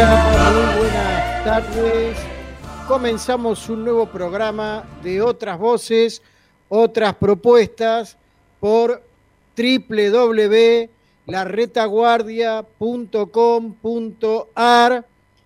Hola, muy buenas tardes. Comenzamos un nuevo programa de Otras Voces, Otras Propuestas por www.laretaguardia.com.ar,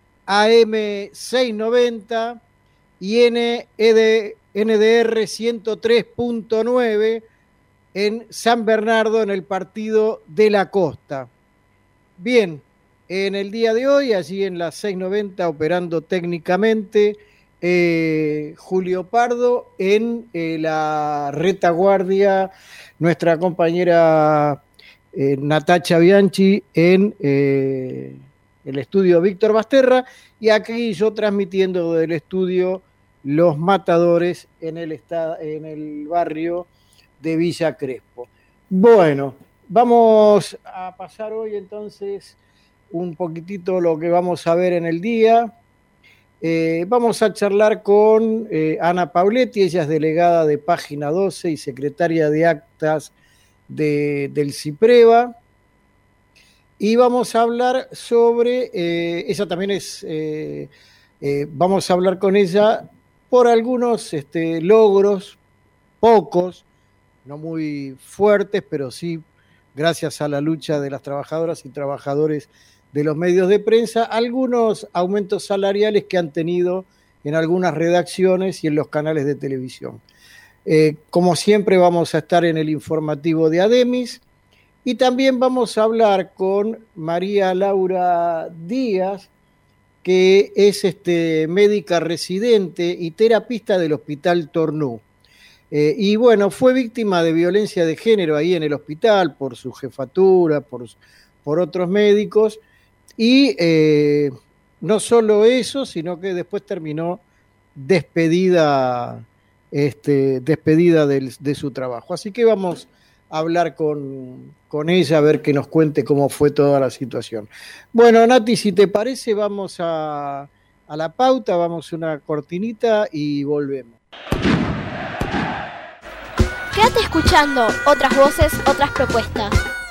AM690 y NDR 103.9 en San Bernardo, en el Partido de la Costa. Bien, en el día de hoy, allí en la 690, operando técnicamente, Julio Pardo, en la retaguardia, nuestra compañera Natacha Bianchi en el estudio Víctor Basterra, y aquí yo transmitiendo del estudio Los Matadores en el barrio de Villa Crespo. Bueno, vamos a pasar hoy entonces un poquitito lo que vamos a ver en el día. Vamos a charlar con Ana Pauletti, ella es delegada de Página 12 y secretaria de actas del CIPREVA. Y vamos a hablar sobre, ella también es, vamos a hablar con ella por algunos logros, pocos, no muy fuertes, pero sí gracias a la lucha de las trabajadoras y trabajadores de los medios de prensa, algunos aumentos salariales que han tenido en algunas redacciones y en los canales de televisión. Como siempre vamos a estar en el informativo de Ademis y también vamos a hablar con María Laura Díaz, que es médica residente y terapista del Hospital Tornú. Y bueno, fue víctima de violencia de género ahí en el hospital por su jefatura, por otros médicos, y no solo eso, sino que después terminó despedida de su trabajo. Así que vamos a hablar con ella, a ver que nos cuente cómo fue toda la situación. Bueno, Nati, si te parece, vamos a la pauta, vamos a una cortinita y volvemos. Quédate escuchando Otras Voces, Otras Propuestas.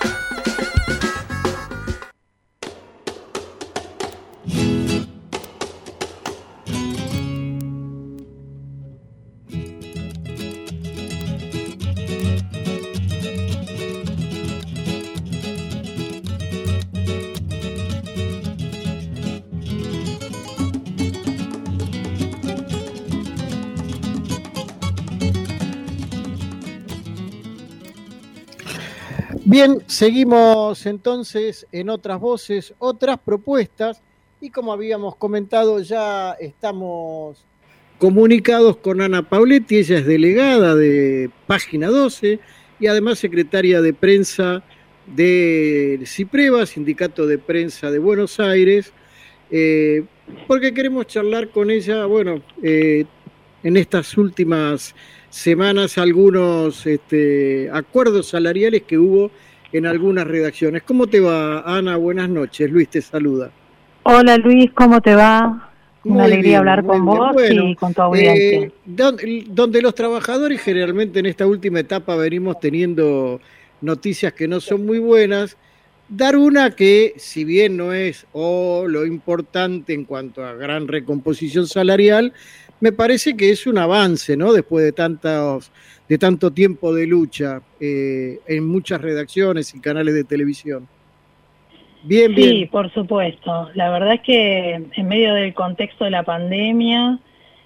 Bien, seguimos entonces en Otras Voces, Otras Propuestas, y como habíamos comentado, ya estamos comunicados con Ana Pauletti, ella es delegada de Página 12 y además secretaria de prensa del CIPREVA, Sindicato de Prensa de Buenos Aires, porque queremos charlar con ella, bueno, en estas últimas semanas algunos acuerdos salariales que hubo en algunas redacciones. ¿Cómo te va, Ana? Buenas noches. Luis te saluda. Hola Luis, ¿cómo te va? Una Muy alegría bien, hablar con vos bueno, y con tu audiencia. Donde los trabajadores generalmente en esta última etapa venimos teniendo noticias que no son muy buenas, dar una que, si bien no es lo importante en cuanto a gran recomposición salarial, me parece que es un avance, ¿no? Después de tanto tiempo de lucha en muchas redacciones y canales de televisión. Bien, Sí, bien. por supuesto. La verdad es que en medio del contexto de la pandemia,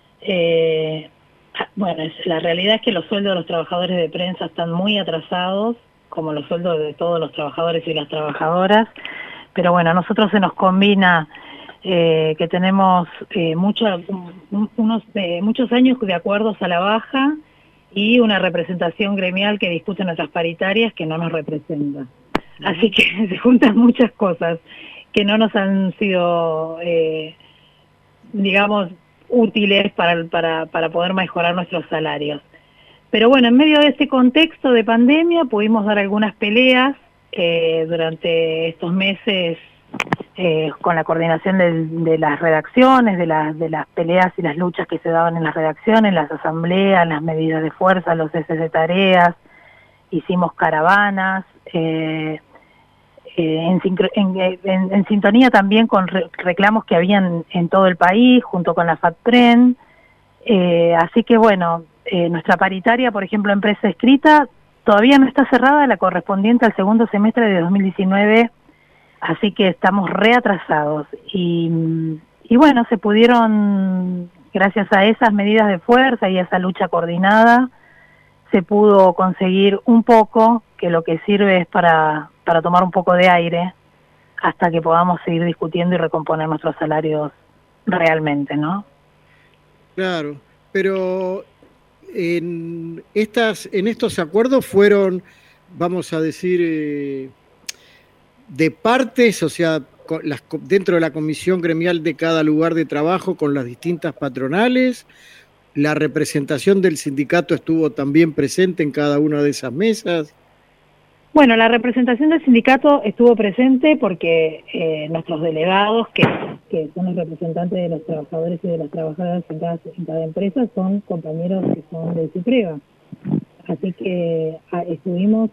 la realidad es que los sueldos de los trabajadores de prensa están muy atrasados, como los sueldos de todos los trabajadores y las trabajadoras, pero bueno, a nosotros se nos combina que tenemos muchos años de acuerdos a la baja y una representación gremial que discute nuestras paritarias que no nos representa. Así que se juntan muchas cosas que no nos han sido, digamos, útiles para poder mejorar nuestros salarios. Pero bueno, en medio de este contexto de pandemia pudimos dar algunas peleas durante estos meses con la coordinación de las redacciones, de las peleas y las luchas que se daban en las redacciones, las asambleas, las medidas de fuerza, los ceses de tareas, hicimos caravanas, en sintonía también con reclamos que habían en todo el país, junto con la FATPREN. Así que bueno, nuestra paritaria, por ejemplo, empresa escrita, todavía no está cerrada, la correspondiente al segundo semestre de 2019, así que estamos reatrasados. Y bueno, se pudieron, gracias a esas medidas de fuerza y a esa lucha coordinada, se pudo conseguir un poco, que lo que sirve es para tomar un poco de aire hasta que podamos seguir discutiendo y recomponer nuestros salarios realmente, ¿no? Claro, pero en estos acuerdos fueron, vamos a decir, de partes, o sea, dentro de la comisión gremial de cada lugar de trabajo con las distintas patronales. ¿La representación del sindicato estuvo también presente en cada una de esas mesas? Bueno, la representación del sindicato estuvo presente porque nuestros delegados, que son los representantes de los trabajadores y de las trabajadoras en cada empresa, son compañeros que son del CIPREVA. Así que estuvimos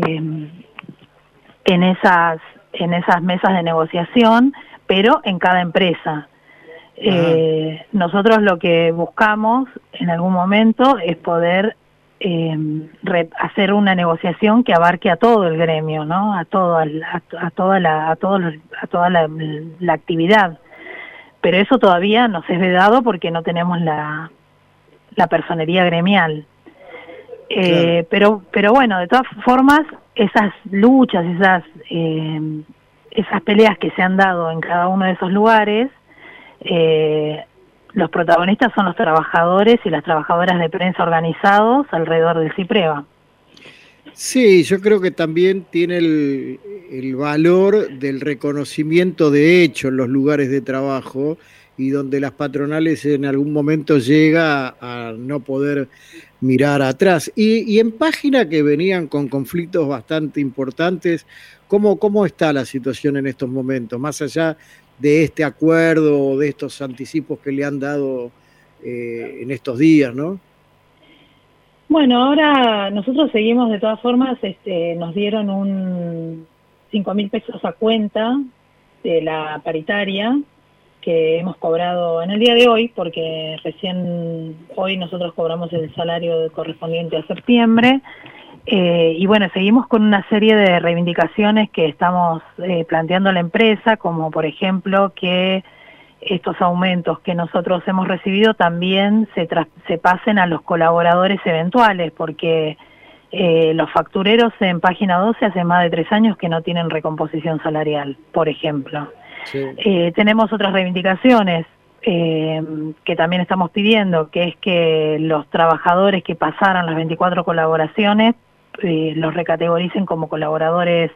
en esas mesas de negociación, pero en cada empresa. Nosotros lo que buscamos en algún momento es poder hacer una negociación que abarque a todo el gremio, ¿no? A toda la actividad. Pero eso todavía nos es vedado porque no tenemos la personería gremial. Claro. Pero bueno, de todas formas, esas luchas, esas peleas que se han dado en cada uno de esos lugares, los protagonistas son los trabajadores y las trabajadoras de prensa organizados alrededor del CIPREVA. Sí, yo creo que también tiene el valor del reconocimiento de hecho en los lugares de trabajo y donde las patronales en algún momento llega a no poder mirar atrás. Y en página que venían con conflictos bastante importantes, ¿cómo está la situación en estos momentos? Más allá de este acuerdo o de estos anticipos que le han dado en estos días, ¿no? Bueno, ahora nosotros seguimos de todas formas, nos dieron 5.000 pesos a cuenta de la paritaria que hemos cobrado en el día de hoy, porque recién hoy nosotros cobramos el salario correspondiente a septiembre. Y bueno, seguimos con una serie de reivindicaciones que estamos planteando a la empresa, como por ejemplo que estos aumentos que nosotros hemos recibido también se pasen a los colaboradores eventuales, porque los factureros en página 12 hace más de 3 años que no tienen recomposición salarial, por ejemplo. Sí. Tenemos otras reivindicaciones que también estamos pidiendo, que es que los trabajadores que pasaran las 24 colaboraciones los recategoricen como colaboradores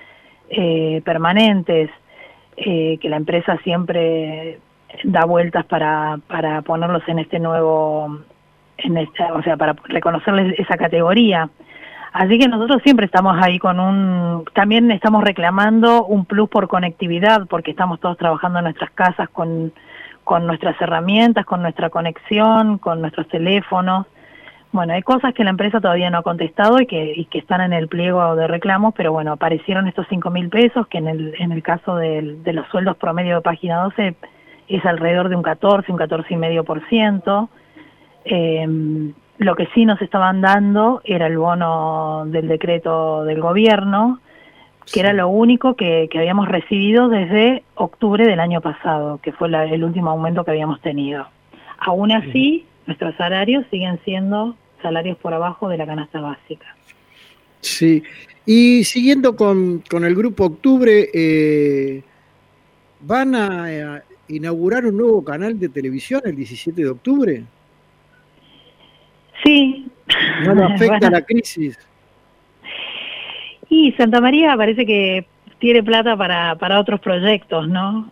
permanentes, que la empresa siempre da vueltas para ponerlos en este nuevo, o sea, para reconocerles esa categoría. Así que nosotros siempre estamos ahí también estamos reclamando un plus por conectividad, porque estamos todos trabajando en nuestras casas con nuestras herramientas, con nuestra conexión, con nuestros teléfonos. Bueno, hay cosas que la empresa todavía no ha contestado y que están en el pliego de reclamos, pero bueno, aparecieron estos 5.000 pesos, que en el caso de los sueldos promedio de página 12 es alrededor de un 14,5%. Lo que sí nos estaban dando era el bono del decreto del gobierno, que era lo único que habíamos recibido desde octubre del año pasado, que fue el último aumento que habíamos tenido. Aún así, nuestros salarios siguen siendo salarios por abajo de la canasta básica. Sí, y siguiendo con el Grupo Octubre, ¿van a inaugurar un nuevo canal de televisión el 17 de octubre? Sí. ¿No le afecta la crisis? Y Santa María parece que tiene plata para otros proyectos, ¿no?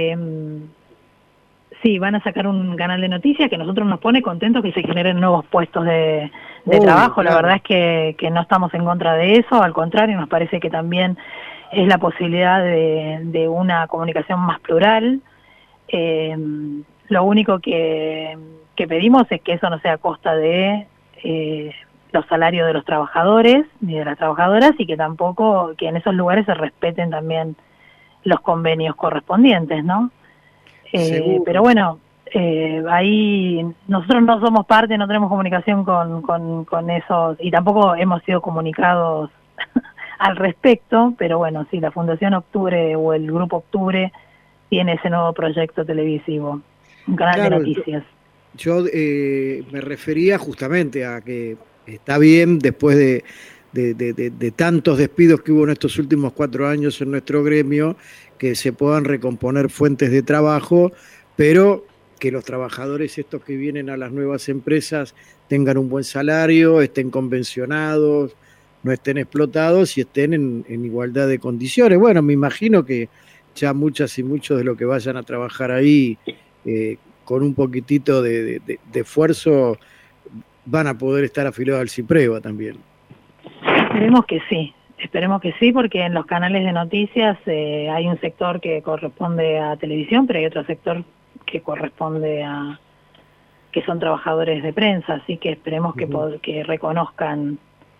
Sí, van a sacar un canal de noticias que a nosotros nos pone contentos que se generen nuevos puestos de trabajo. Claro. La verdad es que no estamos en contra de eso, al contrario, nos parece que también es la posibilidad de una comunicación más plural. Lo único que pedimos es que eso no sea a costa de los salarios de los trabajadores ni de las trabajadoras, y que tampoco, que en esos lugares se respeten también los convenios correspondientes, ¿no? Pero bueno, ahí nosotros no somos parte, no tenemos comunicación con eso, y tampoco hemos sido comunicados al respecto, pero bueno, sí, la Fundación Octubre o el Grupo Octubre tiene ese nuevo proyecto televisivo, un canal de noticias. Yo me refería justamente a que está bien, después de tantos despidos que hubo en estos últimos 4 años en nuestro gremio, que se puedan recomponer fuentes de trabajo, pero que los trabajadores estos que vienen a las nuevas empresas tengan un buen salario, estén convencionados, no estén explotados y estén en igualdad de condiciones. Bueno, me imagino que ya muchas y muchos de los que vayan a trabajar ahí con un poquitito de esfuerzo van a poder estar afiliados al CIPREVA también. Esperemos que sí, porque en los canales de noticias hay un sector que corresponde a televisión, pero hay otro sector que corresponde a que son trabajadores de prensa, así que esperemos que reconozcan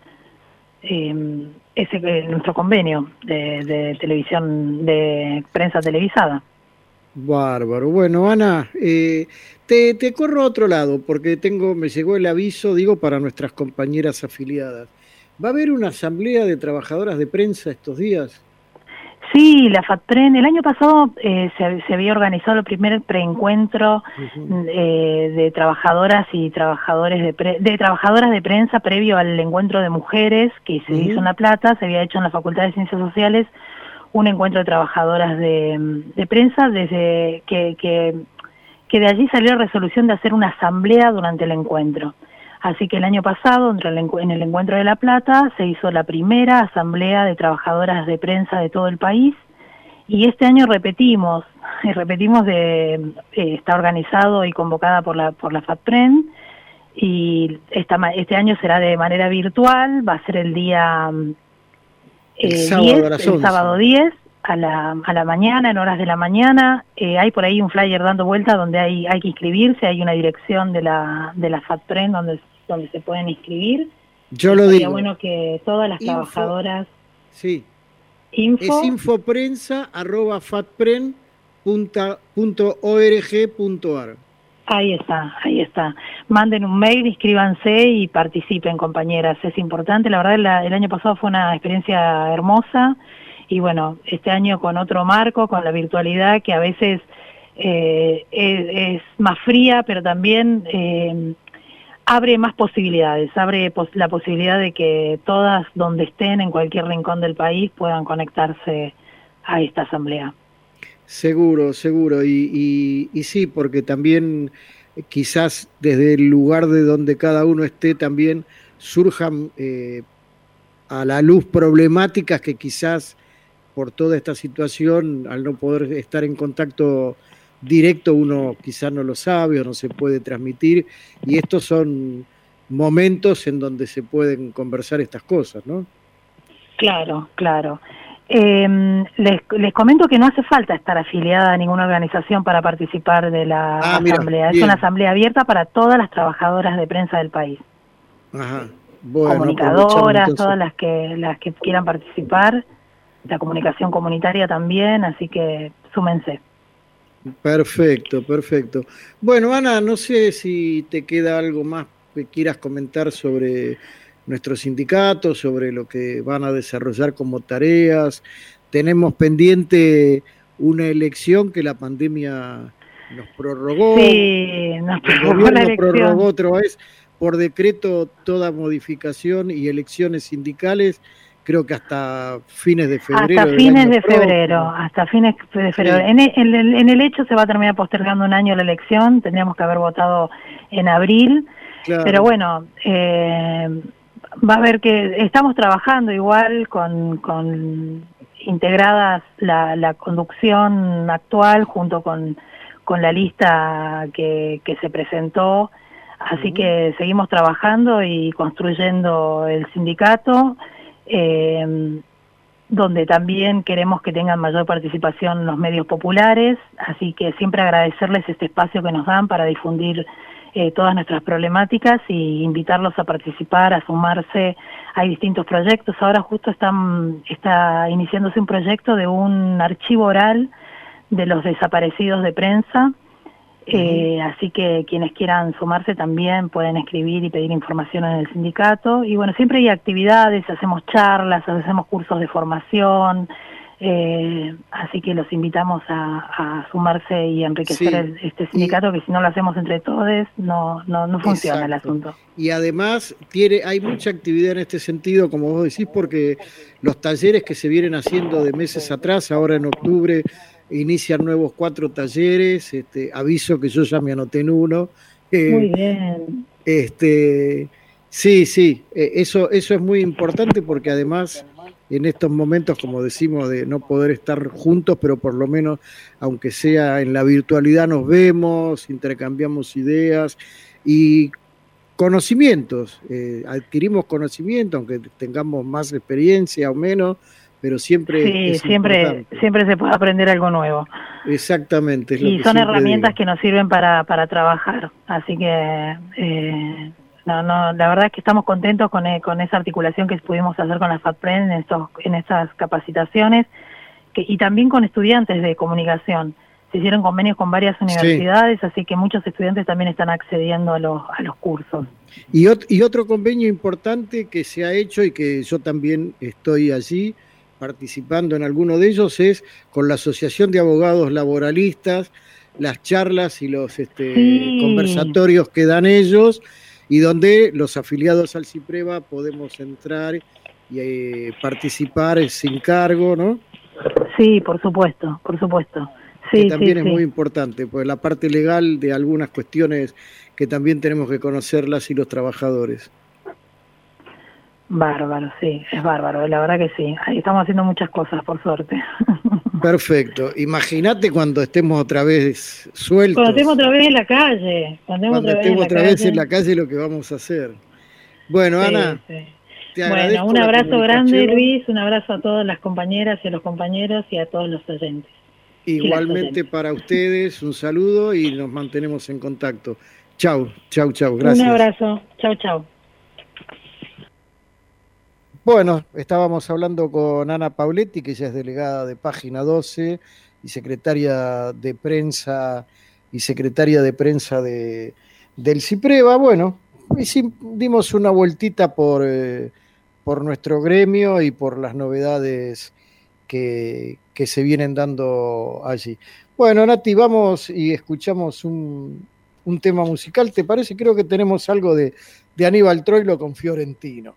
nuestro convenio de televisión, de prensa televisada. Bárbaro. Bueno, Ana, te corro a otro lado, porque me llegó el aviso, digo, para nuestras compañeras afiliadas. ¿Va a haber una asamblea de trabajadoras de prensa estos días? Sí, la FATPREN, el año pasado se había organizado el primer preencuentro de trabajadoras y trabajadores de trabajadoras de prensa previo al encuentro de mujeres que se hizo en La Plata. Se había hecho en la Facultad de Ciencias Sociales un encuentro de trabajadoras de prensa, desde que de allí salió la resolución de hacer una asamblea durante el encuentro. Así que el año pasado, en el encuentro de La Plata, se hizo la primera asamblea de trabajadoras de prensa de todo el país, y este año repetimos, está organizado y convocada por la FATPREN, y este año será de manera virtual, va a ser el día el sábado 10 a la mañana, en horas de la mañana. Hay por ahí un flyer dando vuelta donde hay que inscribirse, hay una dirección de la FATPREN donde se pueden inscribir. Yo lo digo. Sería bueno que todas las trabajadoras... Sí. Es infoprensa@fatpren.org.ar. Ahí está. Manden un mail, inscríbanse y participen, compañeras. Es importante. La verdad, el año pasado fue una experiencia hermosa. Y bueno, este año con otro marco, con la virtualidad, que a veces es más fría, pero también abre más posibilidades, la posibilidad de que todas, donde estén, en cualquier rincón del país, puedan conectarse a esta asamblea. Seguro. Y sí, porque también quizás desde el lugar de donde cada uno esté también surjan a la luz problemáticas que quizás por toda esta situación, al no poder estar en contacto directo, uno quizás no lo sabe o no se puede transmitir, y estos son momentos en donde se pueden conversar estas cosas, ¿no? Claro. Les comento que no hace falta estar afiliada a ninguna organización para participar de la asamblea. Es una asamblea abierta para todas las trabajadoras de prensa del país. Ajá. Bueno, comunicadoras, todas las que quieran participar, la comunicación comunitaria también, así que súmense. Perfecto. Bueno, Ana, no sé si te queda algo más que quieras comentar sobre nuestro sindicato, sobre lo que van a desarrollar como tareas. Tenemos pendiente una elección que la pandemia nos prorrogó. Sí, nos prorrogó la elección. Prorrogó otra vez por decreto toda modificación y elecciones sindicales, creo que hasta fines de febrero. Hasta fines de febrero. Sí. En el hecho se va a terminar postergando un año la elección, tendríamos que haber votado en abril, claro. Pero bueno, va a haber que estamos trabajando igual con integradas la conducción actual junto con la lista que se presentó, así que seguimos trabajando y construyendo el sindicato, donde también queremos que tengan mayor participación los medios populares, así que siempre agradecerles este espacio que nos dan para difundir todas nuestras problemáticas y invitarlos a participar, a sumarse. Hay distintos proyectos. Ahora justo está iniciándose un proyecto de un archivo oral de los desaparecidos de prensa. Así que quienes quieran sumarse también pueden escribir y pedir información en el sindicato. Y bueno, siempre hay actividades, hacemos charlas, hacemos cursos de formación. Así que los invitamos a sumarse y enriquecer este sindicato, que si no lo hacemos entre todos no funciona. Exacto. El asunto. Y además hay mucha actividad en este sentido, como vos decís, porque los talleres que se vienen haciendo de meses atrás, ahora en octubre inician nuevos 4 talleres, aviso que yo ya me anoté en uno. Muy bien. Sí, eso es muy importante, porque además en estos momentos, como decimos, de no poder estar juntos, pero por lo menos, aunque sea en la virtualidad, nos vemos, intercambiamos ideas y conocimientos, adquirimos conocimiento, aunque tengamos más experiencia o menos, pero siempre siempre se puede aprender algo nuevo. Exactamente. Y son herramientas que nos sirven para trabajar, así que la verdad es que estamos contentos con esa articulación que pudimos hacer con la FATPREN en estas capacitaciones, y también con estudiantes de comunicación. Se hicieron convenios con varias universidades, así que muchos estudiantes también están accediendo a los cursos. Y otro convenio importante que se ha hecho, y que yo también estoy allí participando en alguno de ellos, es con la Asociación de Abogados Laboralistas, las charlas y los conversatorios que dan ellos, y donde los afiliados al CIPREVA podemos entrar y participar sin cargo, ¿no? Sí, por supuesto. Sí, que también es muy importante, pues la parte legal de algunas cuestiones que también tenemos que conocerlas y los trabajadores. Bárbaro, sí, es bárbaro, la verdad que sí. Ahí estamos haciendo muchas cosas, por suerte. Perfecto. Imagínate cuando estemos otra vez sueltos. Cuando estemos otra vez en la calle. Cuando estemos otra vez en la calle, lo que vamos a hacer. Bueno, sí, Ana, te agradezco. Bueno, un abrazo grande, Luis, un abrazo a todas las compañeras y a los compañeros y a todos los oyentes. Igualmente para ustedes, un saludo y nos mantenemos en contacto. Chau, gracias. Un abrazo, chau. Bueno, estábamos hablando con Ana Pauletti, que ella es delegada de Página 12 y secretaria de prensa del CIPREVA. Bueno, dimos una vueltita por nuestro gremio y por las novedades que se vienen dando allí. Bueno, Nati, vamos y escuchamos un tema musical, ¿te parece? Creo que tenemos algo de Aníbal Troilo con Fiorentino.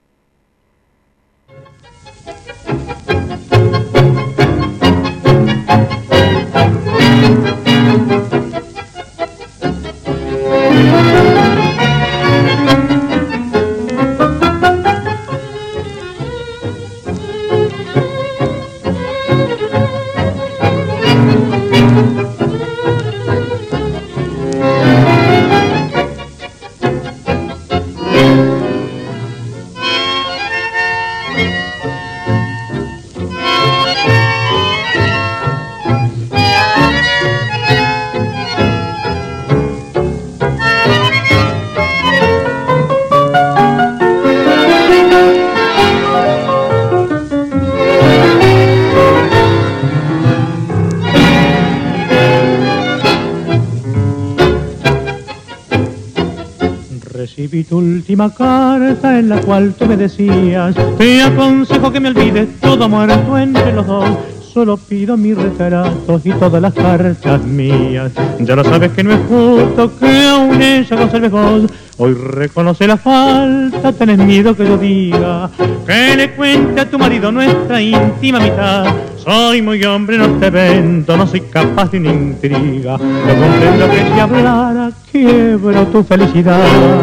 Recibí tu última carta en la cual tú me decías: te aconsejo que me olvides, todo muerto entre los dos. Solo pido mis retratos y todas las cartas mías. Ya lo sabes que no es justo que aún ella conserve voz. Hoy reconoce la falta, tenés miedo que yo diga que le cuente a tu marido nuestra íntima mitad. Soy muy hombre, no te vendo, no soy capaz de una intriga. No comprendo que si hablara quiebro tu felicidad.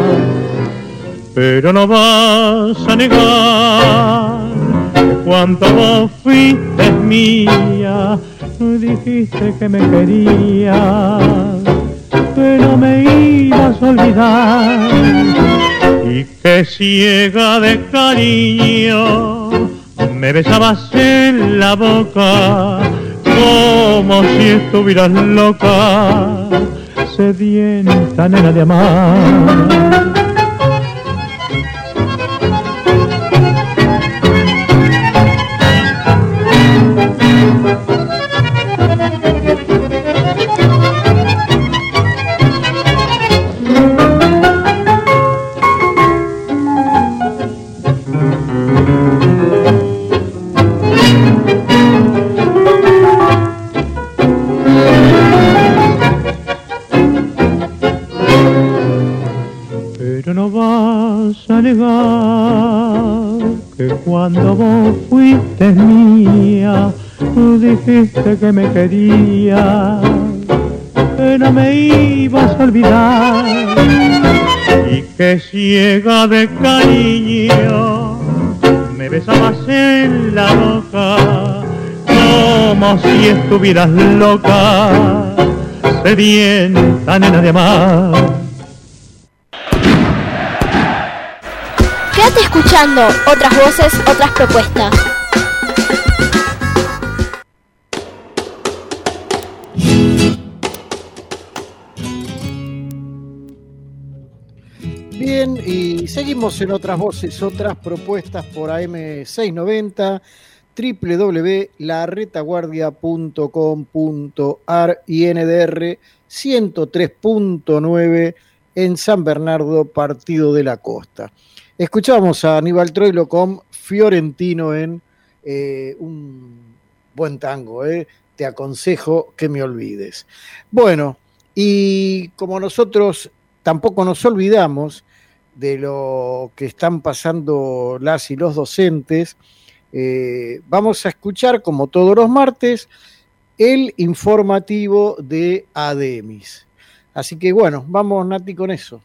Pero no vas a negar que cuando vos fuiste mía, dijiste que me querías, pero me ibas a olvidar, y que ciega de cariño me besabas en la boca como si estuvieras loca. sedienta nena de amar. Que cuando vos fuiste mía, tú dijiste que me querías, que no me ibas a olvidar, y que ciega de cariño me besabas en la boca, como si estuvieras loca, sedienta nena de amar. Quédate escuchando otras voces, otras propuestas. Bien, y seguimos en otras voces, otras propuestas por AM690, www.laretaguardia.com.ar y NDR 103.9 en San Bernardo, Partido de la Costa. Escuchamos a Aníbal Troilo con Fiorentino en un buen tango, Te aconsejo que me olvides. Bueno, y como nosotros tampoco nos olvidamos de lo que están pasando las y los docentes, vamos a escuchar, como todos los martes, el informativo de ADEMIS. Así que bueno, vamos, Nati, con eso.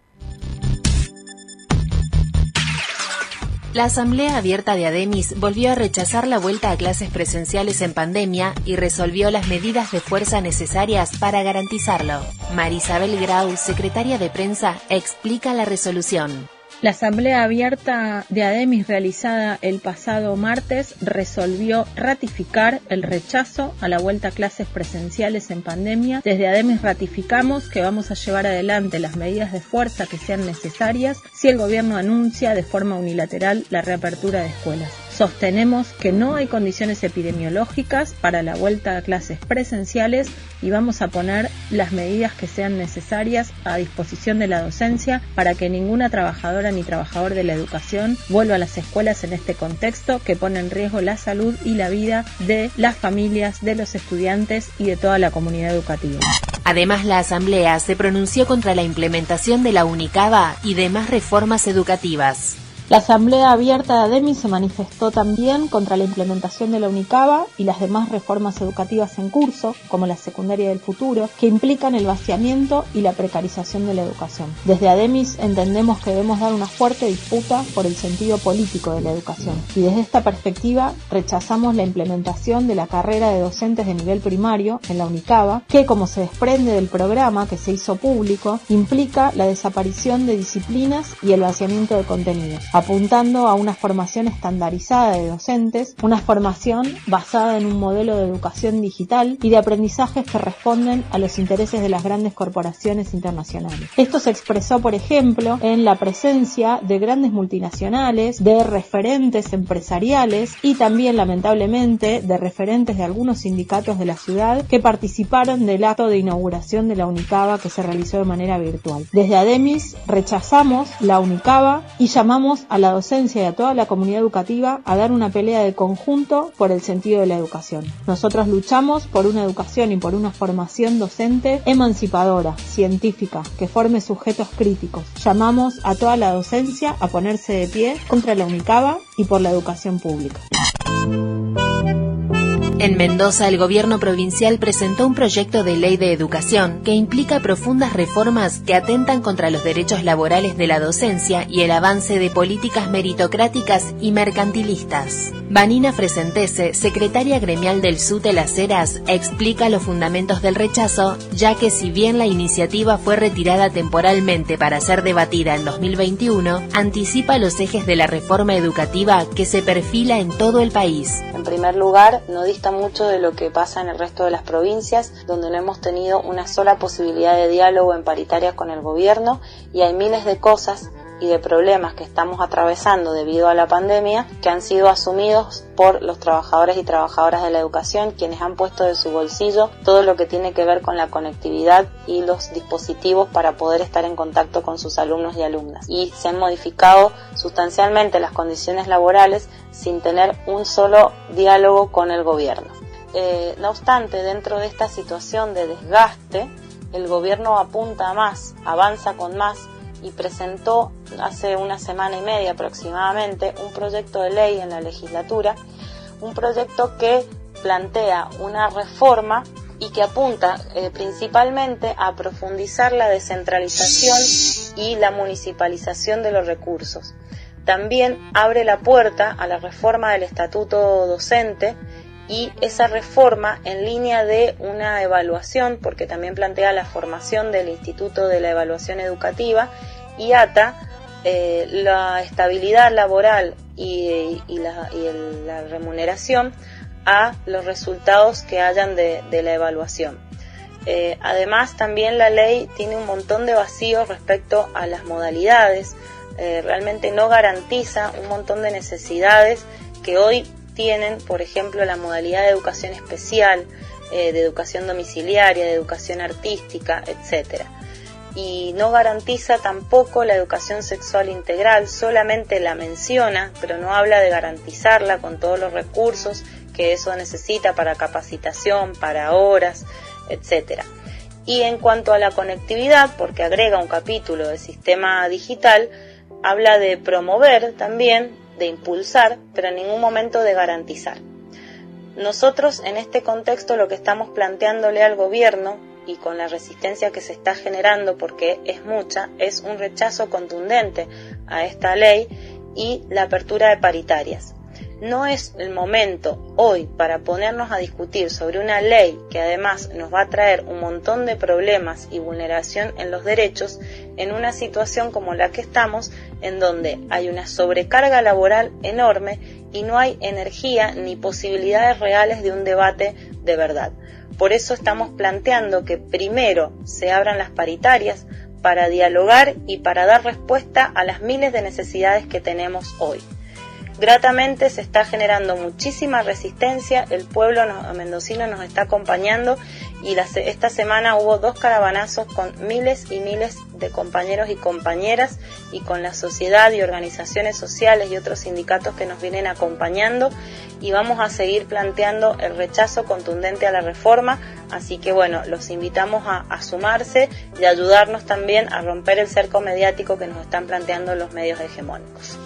La Asamblea Abierta de ADEMIS volvió a rechazar la vuelta a clases presenciales en pandemia y resolvió las medidas de fuerza necesarias para garantizarlo. Marisabel Grau, secretaria de prensa, explica la resolución. La Asamblea Abierta de ADEMIS realizada el pasado martes resolvió ratificar el rechazo a la vuelta a clases presenciales en pandemia. Desde ADEMIS ratificamos que vamos a llevar adelante las medidas de fuerza que sean necesarias si el gobierno anuncia de forma unilateral la reapertura de escuelas. Sostenemos que no hay condiciones epidemiológicas para la vuelta a clases presenciales y vamos a poner las medidas que sean necesarias a disposición de la docencia para que ninguna trabajadora ni trabajador de la educación vuelva a las escuelas en este contexto que pone en riesgo la salud y la vida de las familias, de los estudiantes y de toda la comunidad educativa. Además, la Asamblea se pronunció contra la implementación de la UNICABA y demás reformas educativas. La Asamblea Abierta de ADEMIS se manifestó también contra la implementación de la UNICABA y las demás reformas educativas en curso, como la secundaria del futuro, que implican el vaciamiento y la precarización de la educación. Desde ADEMIS entendemos que debemos dar una fuerte disputa por el sentido político de la educación y desde esta perspectiva rechazamos la implementación de la carrera de docentes de nivel primario en la UNICABA, que, como se desprende del programa que se hizo público, implica la desaparición de disciplinas y el vaciamiento de contenidos, apuntando a una formación estandarizada de docentes, una formación basada en un modelo de educación digital y de aprendizajes que responden a los intereses de las grandes corporaciones internacionales. Esto se expresó, por ejemplo, en la presencia de grandes multinacionales, de referentes empresariales y también, lamentablemente, de referentes de algunos sindicatos de la ciudad que participaron del acto de inauguración de la UNICABA que se realizó de manera virtual. Desde ADEMIS rechazamos la UNICABA y llamamos a la docencia y a toda la comunidad educativa a dar una pelea de conjunto por el sentido de la educación. Nosotros luchamos por una educación y por una formación docente emancipadora, científica, que forme sujetos críticos. Llamamos a toda la docencia a ponerse de pie contra la UNICABA y por la educación pública. En Mendoza, el gobierno provincial presentó un proyecto de ley de educación que implica profundas reformas que atentan contra los derechos laborales de la docencia y el avance de políticas meritocráticas y mercantilistas. Vanina Fresentese, secretaria gremial del SUTE Las Heras, explica los fundamentos del rechazo, ya que si bien la iniciativa fue retirada temporalmente para ser debatida en 2021, anticipa los ejes de la reforma educativa que se perfila en todo el país. En primer lugar, no dista mucho de lo que pasa en el resto de las provincias, donde no hemos tenido una sola posibilidad de diálogo en paritarias con el gobierno, y hay miles de cosas y de problemas que estamos atravesando debido a la pandemia que han sido asumidos por los trabajadores y trabajadoras de la educación, quienes han puesto de su bolsillo todo lo que tiene que ver con la conectividad y los dispositivos para poder estar en contacto con sus alumnos y alumnas, y se han modificado sustancialmente las condiciones laborales sin tener un solo diálogo con el gobierno. No obstante, dentro de esta situación de desgaste, el gobierno apunta a más, avanza con más, y presentó hace una semana y media aproximadamente un proyecto de ley en la legislatura, un proyecto que plantea una reforma y que apunta principalmente a profundizar la descentralización y la municipalización de los recursos. También abre la puerta a la reforma del estatuto docente, y esa reforma en línea de una evaluación, porque también plantea la formación del Instituto de la Evaluación Educativa, y ata la estabilidad laboral y la remuneración a los resultados que hayan de la evaluación. Además, también la ley tiene un montón de vacíos respecto a las modalidades, realmente no garantiza un montón de necesidades que hoy tienen, por ejemplo, la modalidad de educación especial, de educación domiciliaria, de educación artística, etcétera. Y no garantiza tampoco la educación sexual integral, solamente la menciona, pero no habla de garantizarla con todos los recursos que eso necesita para capacitación, para horas, etcétera. Y en cuanto a la conectividad, porque agrega un capítulo de sistema digital, habla de promover también, de impulsar, pero en ningún momento de garantizar. Nosotros en este contexto lo que estamos planteándole al gobierno, y con la resistencia que se está generando, porque es mucha, es un rechazo contundente a esta ley y la apertura de paritarias. No es el momento hoy para ponernos a discutir sobre una ley que además nos va a traer un montón de problemas y vulneración en los derechos en una situación como la que estamos, en donde hay una sobrecarga laboral enorme y no hay energía ni posibilidades reales de un debate de verdad. Por eso estamos planteando que primero se abran las paritarias para dialogar y para dar respuesta a las miles de necesidades que tenemos hoy. Gratamente se está generando muchísima resistencia, el pueblo mendocino nos está acompañando y esta semana hubo 2 caravanazos con miles y miles de compañeros y compañeras y con la sociedad y organizaciones sociales y otros sindicatos que nos vienen acompañando, y vamos a seguir planteando el rechazo contundente a la reforma, así que bueno, los invitamos a sumarse y a ayudarnos también a romper el cerco mediático que nos están planteando los medios hegemónicos.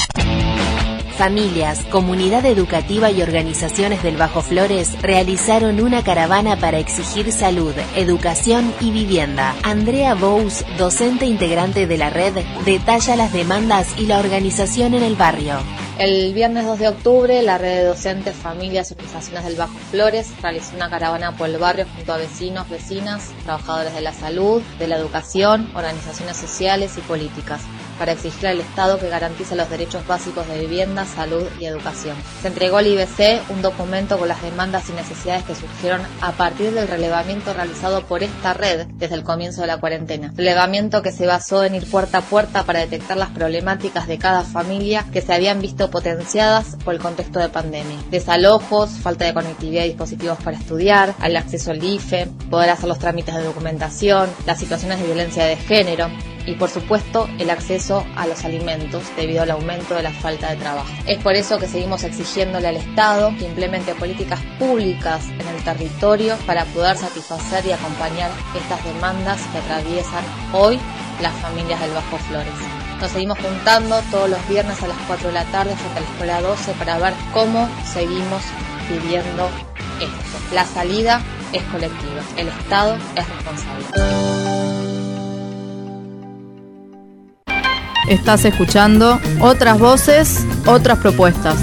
Familias, comunidad educativa y organizaciones del Bajo Flores realizaron una caravana para exigir salud, educación y vivienda. Andrea Bous, docente integrante de la red, detalla las demandas y la organización en el barrio. El viernes 2 de octubre, la red de docentes, familias y organizaciones del Bajo Flores realizó una caravana por el barrio junto a vecinos, vecinas, trabajadores de la salud, de la educación, organizaciones sociales y políticas, para exigir al Estado que garantice los derechos básicos de vivienda, salud y educación. Se entregó al IBC un documento con las demandas y necesidades que surgieron a partir del relevamiento realizado por esta red desde el comienzo de la cuarentena. Relevamiento que se basó en ir puerta a puerta para detectar las problemáticas de cada familia que se habían visto potenciadas por el contexto de pandemia. Desalojos, falta de conectividad y dispositivos para estudiar, al acceso al IFE, poder hacer los trámites de documentación, las situaciones de violencia de género, y por supuesto el acceso a los alimentos debido al aumento de la falta de trabajo. Es por eso que seguimos exigiéndole al Estado que implemente políticas públicas en el territorio para poder satisfacer y acompañar estas demandas que atraviesan hoy las familias del Bajo Flores. Nos seguimos juntando todos los viernes a las 4 de la tarde frente a la Escuela 12 para ver cómo seguimos viviendo esto. La salida es colectiva, el Estado es responsable. Estás escuchando Otras Voces, Otras Propuestas.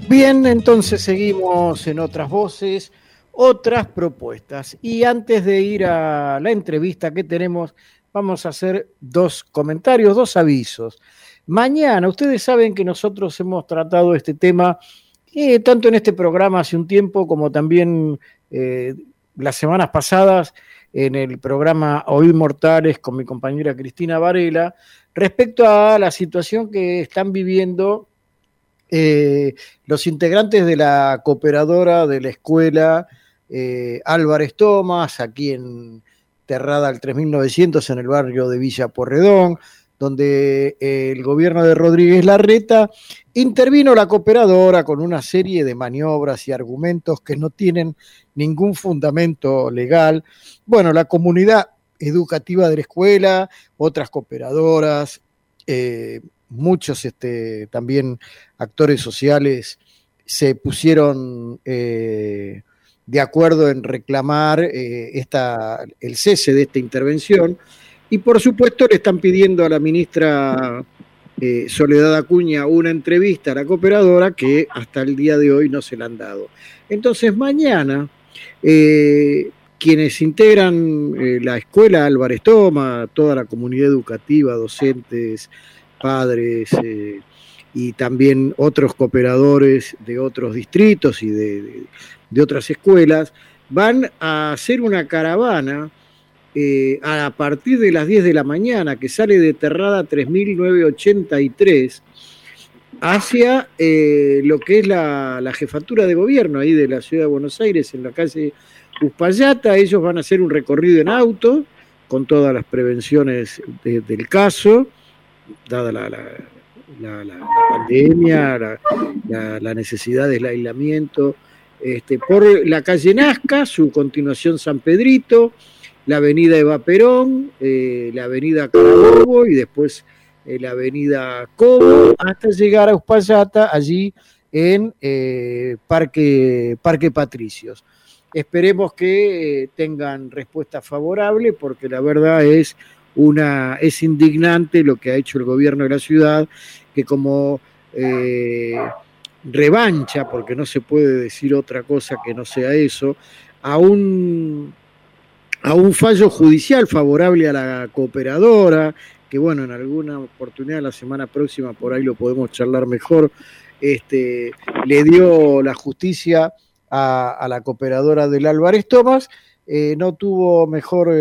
Bien, entonces seguimos en Otras Voces, Otras Propuestas. Y antes de ir a la entrevista que tenemos, vamos a hacer 2 comentarios, 2 avisos. Mañana, ustedes saben que nosotros hemos tratado este tema tanto en este programa hace un tiempo como también las semanas pasadas en el programa Hoy Mortales con mi compañera Cristina Varela, respecto a la situación que están viviendo los integrantes de la cooperadora de la escuela Álvarez Thomas, aquí en Terrada al 3900 en el barrio de Villa Porredón, donde el gobierno de Rodríguez Larreta intervino la cooperadora con una serie de maniobras y argumentos que no tienen ningún fundamento legal. Bueno, la comunidad educativa de la escuela, otras cooperadoras, muchos también actores sociales se pusieron de acuerdo en reclamar el cese de esta intervención, y por supuesto le están pidiendo a la ministra Soledad Acuña una entrevista a la cooperadora que hasta el día de hoy no se la han dado. Entonces mañana quienes integran la escuela Álvarez Thomas, toda la comunidad educativa, docentes, padres y también otros cooperadores de otros distritos y de otras escuelas, van a hacer una caravana a partir de las 10 de la mañana, que sale de Terrada 3983 hacia lo que es la jefatura de gobierno ahí de la ciudad de Buenos Aires, en la calle Uspallata. Ellos van a hacer un recorrido en auto con todas las prevenciones del caso, dada la pandemia, la necesidad del aislamiento, por la calle Nazca, su continuación San Pedrito, la avenida Eva Perón, la avenida Carabobo y después la avenida Cobo, hasta llegar a Uspallata, allí en Parque Patricios. Esperemos que tengan respuesta favorable, porque la verdad es indignante lo que ha hecho el gobierno de la ciudad, que como revancha, porque no se puede decir otra cosa que no sea eso, a un fallo judicial favorable a la cooperadora, que bueno, en alguna oportunidad la semana próxima por ahí lo podemos charlar mejor, le dio la justicia a la cooperadora del Álvarez Thomas, no tuvo mejor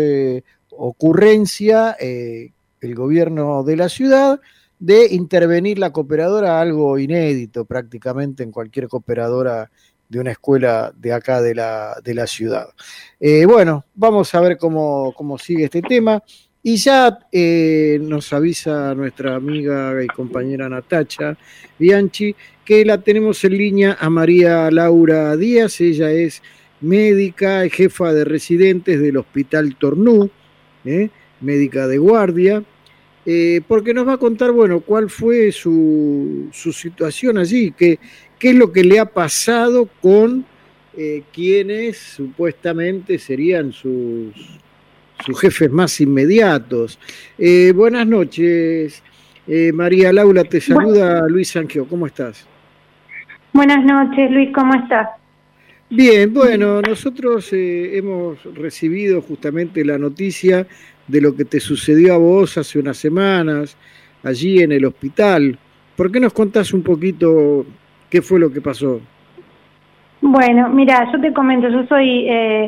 ocurrencia el gobierno de la ciudad de intervenir la cooperadora, algo inédito prácticamente en cualquier cooperadora de una escuela de acá de la ciudad. Bueno, vamos a ver cómo sigue este tema, y ya nos avisa nuestra amiga y compañera Natacha Bianchi que la tenemos en línea a María Laura Díaz. Ella es médica y jefa de residentes del Hospital Tornú, médica de guardia, porque nos va a contar, bueno, cuál fue su situación allí, qué es lo que le ha pasado con quienes supuestamente serían sus jefes más inmediatos. Buenas noches, María Laura, te saluda Luis Sanqueo, ¿cómo estás? Buenas noches, Luis, ¿cómo estás? Bien, bueno, nosotros hemos recibido justamente la noticia de lo que te sucedió a vos hace unas semanas allí en el hospital. ¿Por qué nos contás un poquito qué fue lo que pasó? Bueno, mira, yo te comento, yo soy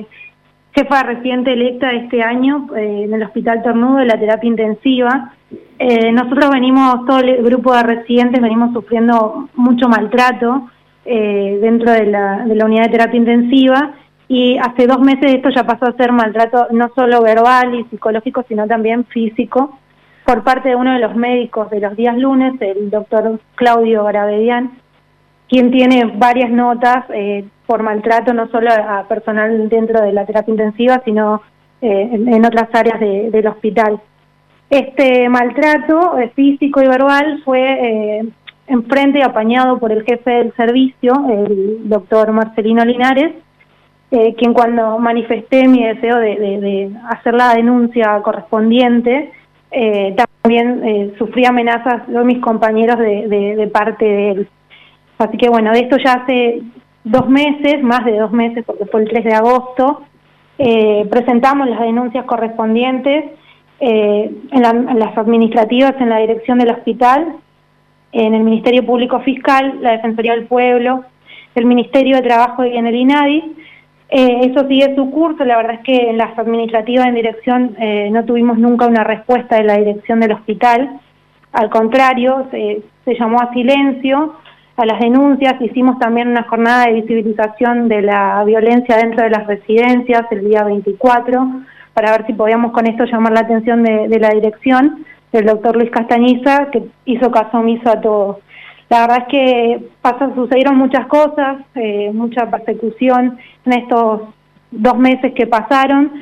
jefa residente electa este año en el Hospital Tornudo de la terapia intensiva. Nosotros venimos, todo el grupo de residentes, venimos sufriendo mucho maltrato dentro de la unidad de terapia intensiva, y hace 2 meses esto ya pasó a ser maltrato no solo verbal y psicológico, sino también físico, por parte de uno de los médicos de los días lunes, el doctor Claudio Garabedian, quien tiene varias notas por maltrato no solo a personal dentro de la terapia intensiva, sino en otras áreas del hospital. Este maltrato físico y verbal fue enfrente y apañado por el jefe del servicio, el doctor Marcelino Linares, quien cuando manifesté mi deseo de hacer la denuncia correspondiente, también sufrí amenazas de mis compañeros de parte de él. Así que bueno, de esto ya hace 2 meses, más de 2 meses, porque fue el 3 de agosto, presentamos las denuncias correspondientes en las administrativas, en la dirección del hospital, en el Ministerio Público Fiscal, la Defensoría del Pueblo, el Ministerio de Trabajo y en el INADI. Eso sigue su curso. La verdad es que en las administrativas en dirección no tuvimos nunca una respuesta de la dirección del hospital. Al contrario, se llamó a silencio a las denuncias. Hicimos también una jornada de visibilización de la violencia dentro de las residencias el día 24, para ver si podíamos con esto llamar la atención de la dirección, del doctor Luis Castañiza, que hizo caso omiso a todo. La verdad es que sucedieron muchas cosas, mucha persecución en estos 2 meses que pasaron.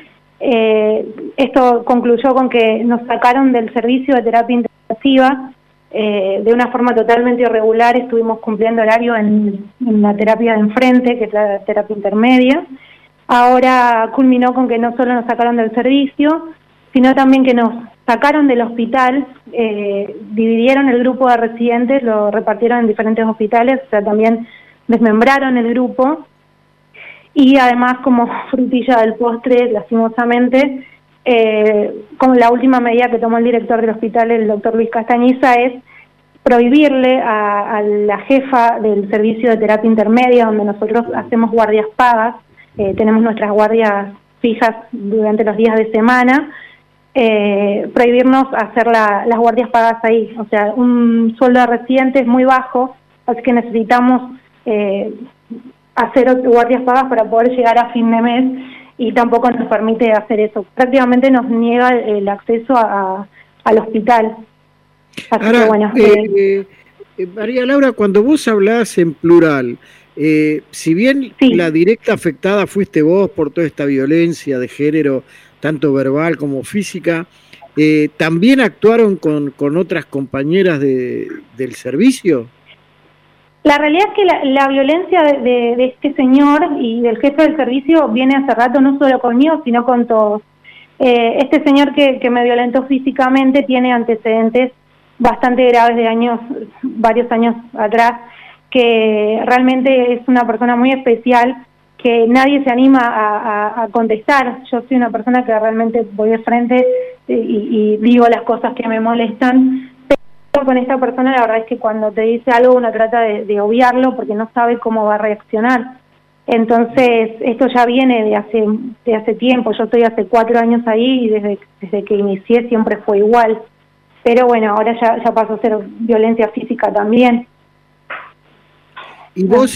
Esto concluyó con que nos sacaron del servicio de terapia intensiva de una forma totalmente irregular. Estuvimos cumpliendo horario en la terapia de enfrente, que es la terapia intermedia. Ahora culminó con que no solo nos sacaron del servicio, sino también que nos sacaron del hospital, dividieron el grupo de residentes, lo repartieron en diferentes hospitales, o sea, también desmembraron el grupo, y además, como frutilla del postre, lastimosamente, como la última medida que tomó el director del hospital, el doctor Luis Castañiza, es prohibirle a la jefa del servicio de terapia intermedia, donde nosotros hacemos guardias pagas, tenemos nuestras guardias fijas durante los días de semana, prohibirnos hacer las guardias pagas ahí. O sea, un sueldo de residente es muy bajo, así que necesitamos hacer guardias pagas para poder llegar a fin de mes, y tampoco nos permite hacer eso. Prácticamente nos niega el acceso al hospital. Así ahora, que bueno, María Laura, cuando vos hablás en plural, si bien sí, la directa afectada fuiste vos por toda esta violencia de género, tanto verbal como física, ¿también actuaron con otras compañeras del servicio? la realidad es que la violencia de este señor y del jefe del servicio viene hace rato, no solo conmigo, sino con todos. Este señor que me violentó físicamente tiene antecedentes bastante graves de varios años atrás, que realmente es una persona muy especial, que nadie se anima a contestar. Yo soy una persona que realmente voy de frente y digo las cosas que me molestan, pero con esta persona la verdad es que cuando te dice algo uno trata de obviarlo porque no sabe cómo va a reaccionar. Entonces esto ya viene de hace tiempo. Yo estoy hace 4 años ahí, y desde que inicié siempre fue igual, pero bueno, ahora ya pasó a ser violencia física también. Y vos,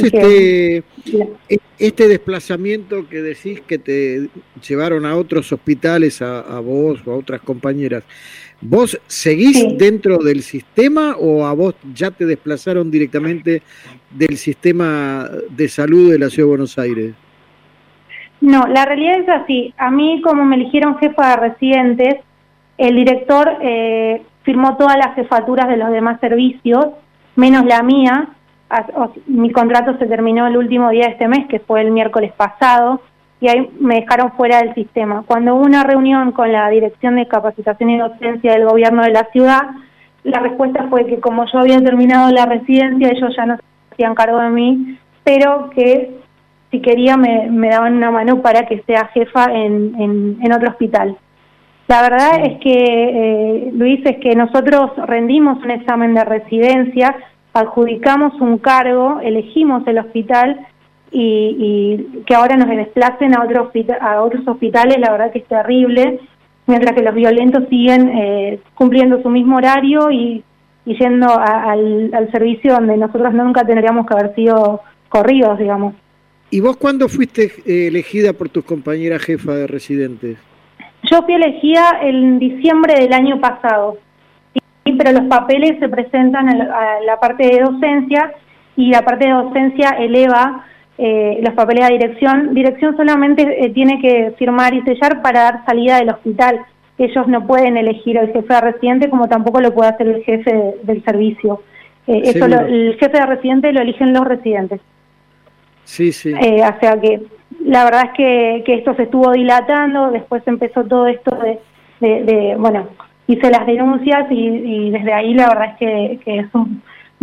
este desplazamiento que decís que te llevaron a otros hospitales, a vos o a otras compañeras, ¿vos seguís dentro del sistema o a vos ya te desplazaron directamente del sistema de salud de la Ciudad de Buenos Aires? No, la realidad es así. A mí, como me eligieron jefa de residentes, el director firmó todas las jefaturas de los demás servicios, menos la mía. Mi contrato se terminó el último día de este mes, que fue el miércoles pasado, y ahí me dejaron fuera del sistema. Cuando hubo una reunión con la Dirección de Capacitación y Docencia del Gobierno de la ciudad, la respuesta fue que como yo había terminado la residencia, ellos ya no se hacían cargo de mí, pero que si quería me daban una mano para que sea jefa en otro hospital. La verdad es que, Luis, es que nosotros rendimos un examen de residencia, adjudicamos un cargo, elegimos el hospital, y que ahora nos desplacen a otros hospitales, la verdad que es terrible, mientras que los violentos siguen cumpliendo su mismo horario y yendo al servicio donde nosotros nunca tendríamos que haber sido corridos, digamos. ¿Y vos cuándo fuiste elegida por tus compañeras jefas de residentes? Yo fui elegida en diciembre del año pasado, pero los papeles se presentan a la parte de docencia, y la parte de docencia eleva los papeles a dirección. Dirección solamente tiene que firmar y sellar para dar salida del hospital. Ellos no pueden elegir al jefe de residente, como tampoco lo puede hacer el jefe del servicio. Eso el jefe de residente lo eligen los residentes. Sí, sí. O sea que la verdad es que esto se estuvo dilatando. Después empezó todo esto bueno, hice las denuncias y desde ahí la verdad es que es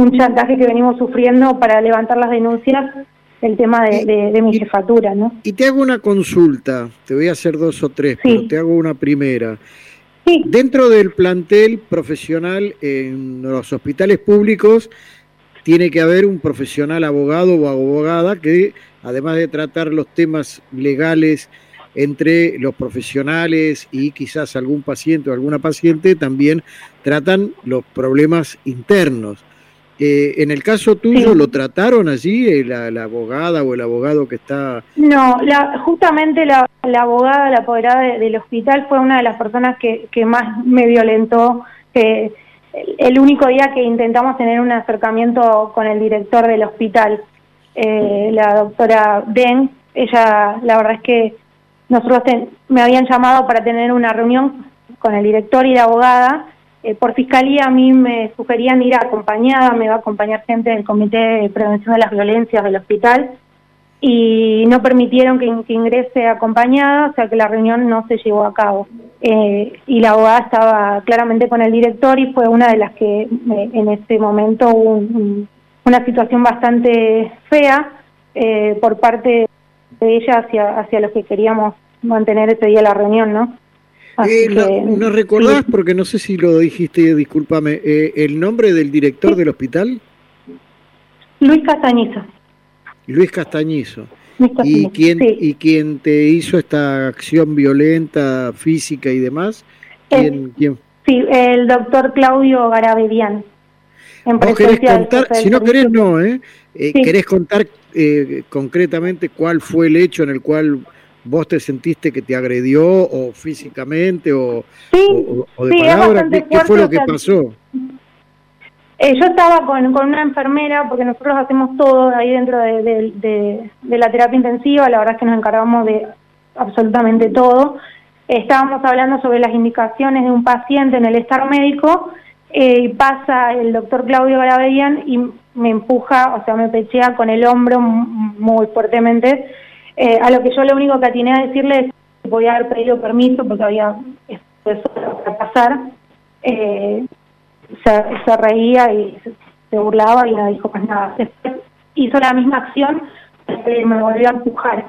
un chantaje que venimos sufriendo para levantar las denuncias, el tema de mi jefatura, ¿no? Y te hago una consulta, te voy a hacer 2 o 3, pero te hago una primera. Sí. Dentro del plantel profesional en los hospitales públicos tiene que haber un profesional abogado o abogada que, además de tratar los temas legales entre los profesionales y quizás algún paciente o alguna paciente, también tratan los problemas internos. En el caso tuyo, ¿lo trataron allí la abogada o el abogado que está...? No, justamente la abogada, la apoderada del hospital fue una de las personas que más me violentó. El único día que intentamos tener un acercamiento con el director del hospital, la doctora Den, ella, la verdad es que nosotros me habían llamado para tener una reunión con el director y la abogada. Por fiscalía a mí me sugerían ir acompañada, me va a acompañar gente del Comité de Prevención de las Violencias del hospital y no permitieron que ingrese acompañada, o sea que la reunión no se llevó a cabo. Y la abogada estaba claramente con el director y fue una de las que en ese momento hubo una situación bastante fea por parte de ella hacia los que queríamos mantener ese día la reunión, ¿no? ¿Nos recordás, porque no sé si lo dijiste, discúlpame, el nombre del director del hospital? Luis Castañizo. Luis Castañizo. ¿Y quién te hizo esta acción violenta, física y demás? ¿Quién? Sí, el doctor Claudio Garabedian. ¿Vos querés contar? Si no querés, no, ¿querés contar concretamente cuál fue el hecho en el cual vos te sentiste que te agredió, o físicamente, o de palabra? ¿Qué fue lo que pasó? Yo estaba con una enfermera, porque nosotros hacemos todo ahí dentro de la terapia intensiva, la verdad es que nos encargamos de absolutamente todo. Estábamos hablando sobre las indicaciones de un paciente en el estar médico, y pasa el doctor Claudio Garabedian y me empuja, o sea, me pechea con el hombro muy fuertemente, a lo que yo lo único que atiné a decirle es que podía haber pedido permiso porque había eso para pasar. Se reía y se burlaba y no dijo más nada. Después hizo la misma acción, me volvió a empujar.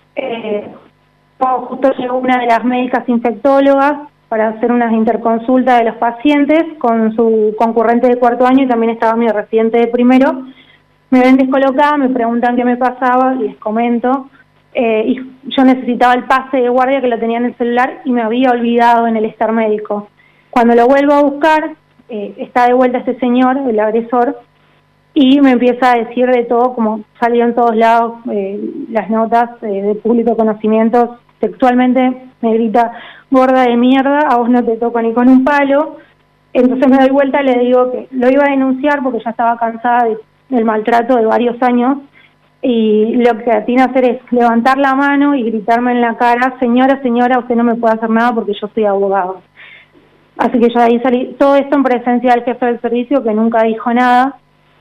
Justo llegó una de las médicas infectólogas para hacer unas interconsultas de los pacientes con su concurrente de 4º año y también estaba mi residente de 1º. Me ven descolocada, me preguntan qué me pasaba, les comento. Y yo necesitaba el pase de guardia que lo tenía en el celular y me había olvidado en el estar médico. Cuando lo vuelvo a buscar, está de vuelta este señor, el agresor, y me empieza a decir de todo, como salió en todos lados las notas de público conocimiento, sexualmente me grita: gorda de mierda, a vos no te toco ni con un palo. Entonces me doy vuelta y le digo que lo iba a denunciar porque ya estaba cansada del maltrato de varios años, y lo que atino a hacer es levantar la mano y gritarme en la cara: señora, usted no me puede hacer nada porque yo soy abogado. Así que yo de ahí salí, todo esto en presencia del jefe del servicio, que nunca dijo nada.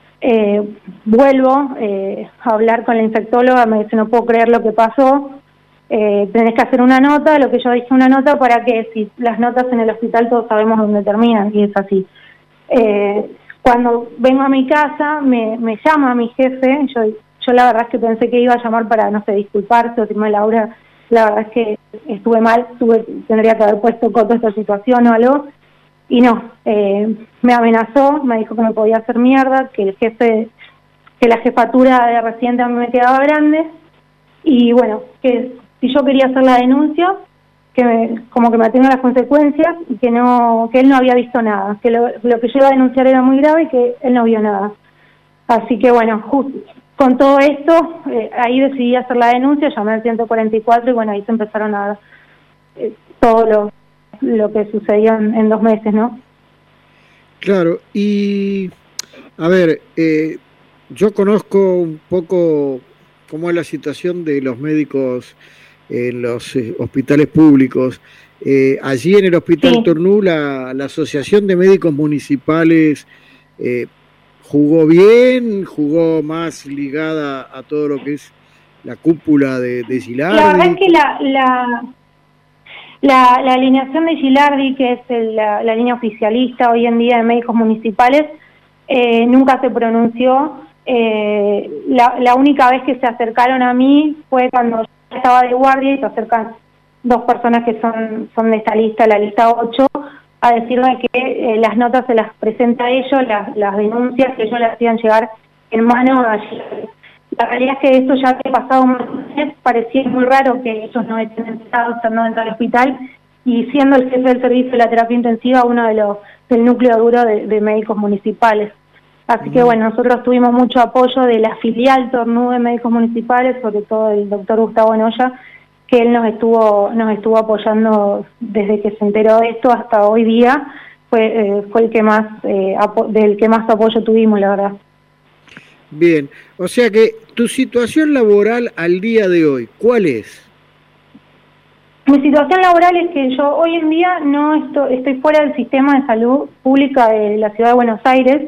Vuelvo a hablar con la infectóloga, me dice: no puedo creer lo que pasó, tenés que hacer una nota. Lo que yo dije: una nota para que, si las notas en el hospital todos sabemos dónde terminan, y es así. Cuando vengo a mi casa, me llama mi jefe. Yo la verdad es que pensé que iba a llamar para, no sé, disculparse o decirme: Laura, la verdad es que estuve mal, tendría que haber puesto coto a esta situación o algo. Y no, me amenazó, me dijo que me podía hacer mierda, que la jefatura de residente a mí me quedaba grande, y bueno, que si yo quería hacer la denuncia, como que me atenga las consecuencias, y que él no había visto nada, que lo que yo iba a denunciar era muy grave y que él no vio nada. Así que bueno, justo con todo esto, ahí decidí hacer la denuncia, llamé al 144 y bueno, ahí se empezaron a dar todo lo que sucedió en 2 meses, ¿no? Claro, y a ver, yo conozco un poco cómo es la situación de los médicos en los hospitales públicos. Allí en el Hospital Tornú, la Asociación de Médicos Municipales jugó bien, jugó más ligada a todo lo que es la cúpula de Gilardi. La verdad es que la alineación de Gilardi, que es la línea oficialista hoy en día de médicos municipales, nunca se pronunció. La única vez que se acercaron a mí fue cuando yo estaba de guardia y se acercan dos personas que son de esta lista, la lista 8, a decirme que las notas se las presenta a ellos, las denuncias que ellos le hacían llegar en mano ayer. La realidad es que esto ya había pasado un mes, parecía muy raro que ellos no estén empezado estando dentro del hospital, y siendo el jefe del servicio de la terapia intensiva uno del núcleo duro de médicos municipales. Así que bueno, nosotros tuvimos mucho apoyo de la filial Tornú de médicos municipales, sobre todo el doctor Gustavo Noya, que él nos estuvo apoyando desde que se enteró de esto hasta hoy día. Fue el que más del que más apoyo tuvimos, la verdad. Bien, o sea que tu situación laboral al día de hoy, ¿cuál es? Mi situación laboral es que yo hoy en día no estoy fuera del sistema de salud pública de la ciudad de Buenos Aires.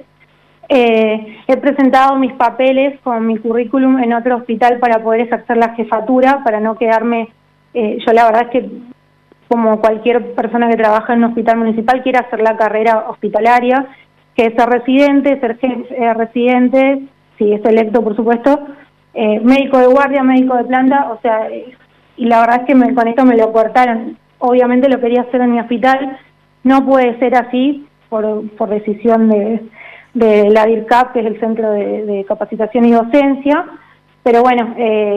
He presentado mis papeles con mi currículum en otro hospital para poder ejercer la jefatura, para no quedarme, yo la verdad es que como cualquier persona que trabaja en un hospital municipal quiere hacer la carrera hospitalaria, que es ser residente, residente, si es electo por supuesto, médico de guardia, médico de planta, o sea, y la verdad es que con esto me lo cortaron. Obviamente lo quería hacer en mi hospital, no puede ser así por decisión de la DIRCAP, que es el Centro de Capacitación y Docencia, pero bueno,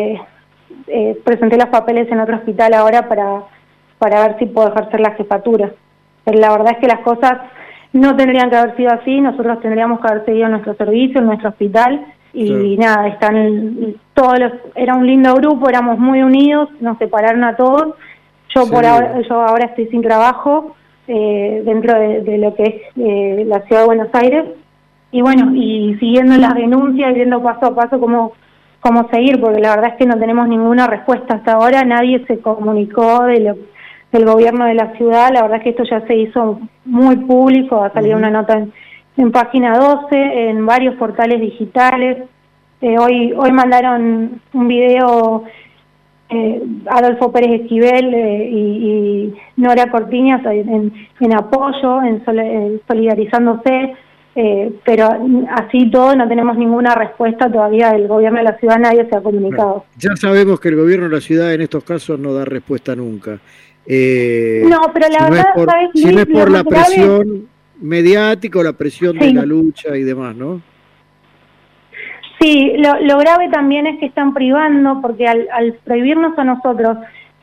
presenté los papeles en otro hospital ahora para ver si puedo ejercer la jefatura. Pero la verdad es que las cosas no tendrían que haber sido así, nosotros tendríamos que haber seguido nuestro servicio en nuestro hospital, y sí. Nada, era un lindo grupo, éramos muy unidos, nos separaron a todos. Yo ahora estoy sin trabajo dentro de lo que es la ciudad de Buenos Aires. Y bueno, y siguiendo las denuncias y viendo paso a paso cómo seguir, porque la verdad es que no tenemos ninguna respuesta hasta ahora, nadie se comunicó del gobierno de la ciudad. La verdad es que esto ya se hizo muy público, ha salido una nota en Página 12, en varios portales digitales. Hoy mandaron un video Adolfo Pérez Esquivel y Nora Cortiñas en apoyo, solidarizándose. Pero así todo no tenemos ninguna respuesta todavía del gobierno de la ciudad, nadie se ha comunicado. Ya sabemos que el gobierno de la ciudad en estos casos no da respuesta nunca. No, pero la verdad, ¿sabes? Si no es por la presión mediática o la presión de la lucha y demás, ¿no? Sí, lo grave también es que están privando, porque al prohibirnos a nosotros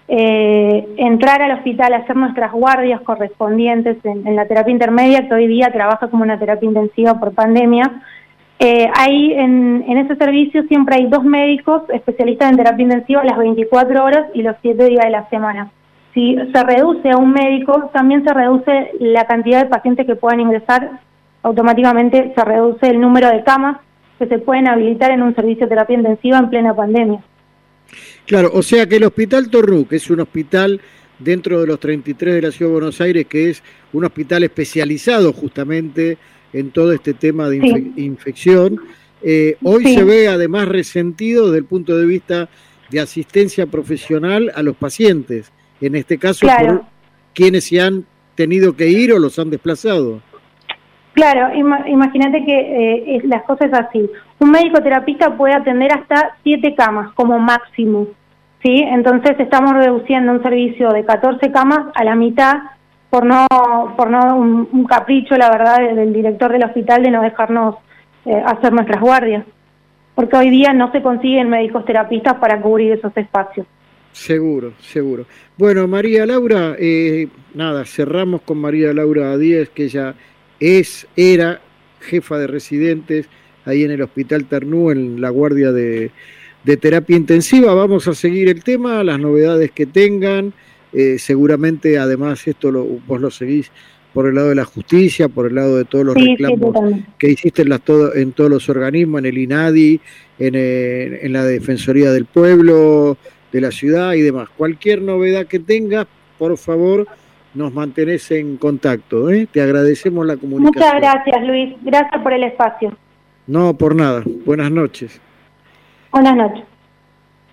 entrar al hospital, hacer nuestras guardias correspondientes en la terapia intermedia, que hoy día trabaja como una terapia intensiva por pandemia, ahí en ese servicio siempre hay 2 médicos especialistas en terapia intensiva las 24 horas y los 7 días de la semana. Si se reduce a un médico, también se reduce la cantidad de pacientes que puedan ingresar, automáticamente se reduce el número de camas que se pueden habilitar en un servicio de terapia intensiva en plena pandemia. Claro, o sea que el Hospital Tornú, que es un hospital dentro de los 33 de la Ciudad de Buenos Aires, que es un hospital especializado justamente en todo este tema de infección, hoy se ve además resentido desde el punto de vista de asistencia profesional a los pacientes, en este caso por quienes se han tenido que ir o los han desplazado. Claro, imagínate que las cosas es así. Un médico terapista puede atender hasta 7 camas como máximo, ¿sí? Entonces estamos reduciendo un servicio de 14 camas a la mitad por no un capricho, la verdad, del director del hospital de no dejarnos hacer nuestras guardias. Porque hoy día no se consiguen médicos terapistas para cubrir esos espacios. Seguro. Bueno, María Laura, cerramos con María Laura Díez, que ella era jefa de residentes ahí en el Hospital Tornú, en la guardia de terapia intensiva. Vamos a seguir el tema, las novedades que tengan. Seguramente, además, vos lo seguís por el lado de la justicia, por el lado de todos los reclamos que hiciste en todos los organismos, en el INADI, en la Defensoría del Pueblo, de la ciudad y demás. Cualquier novedad que tengas, por favor, nos mantenés en contacto, ¿eh? Te agradecemos la comunicación. Muchas gracias, Luis. Gracias por el espacio. No, por nada. Buenas noches. Buenas noches.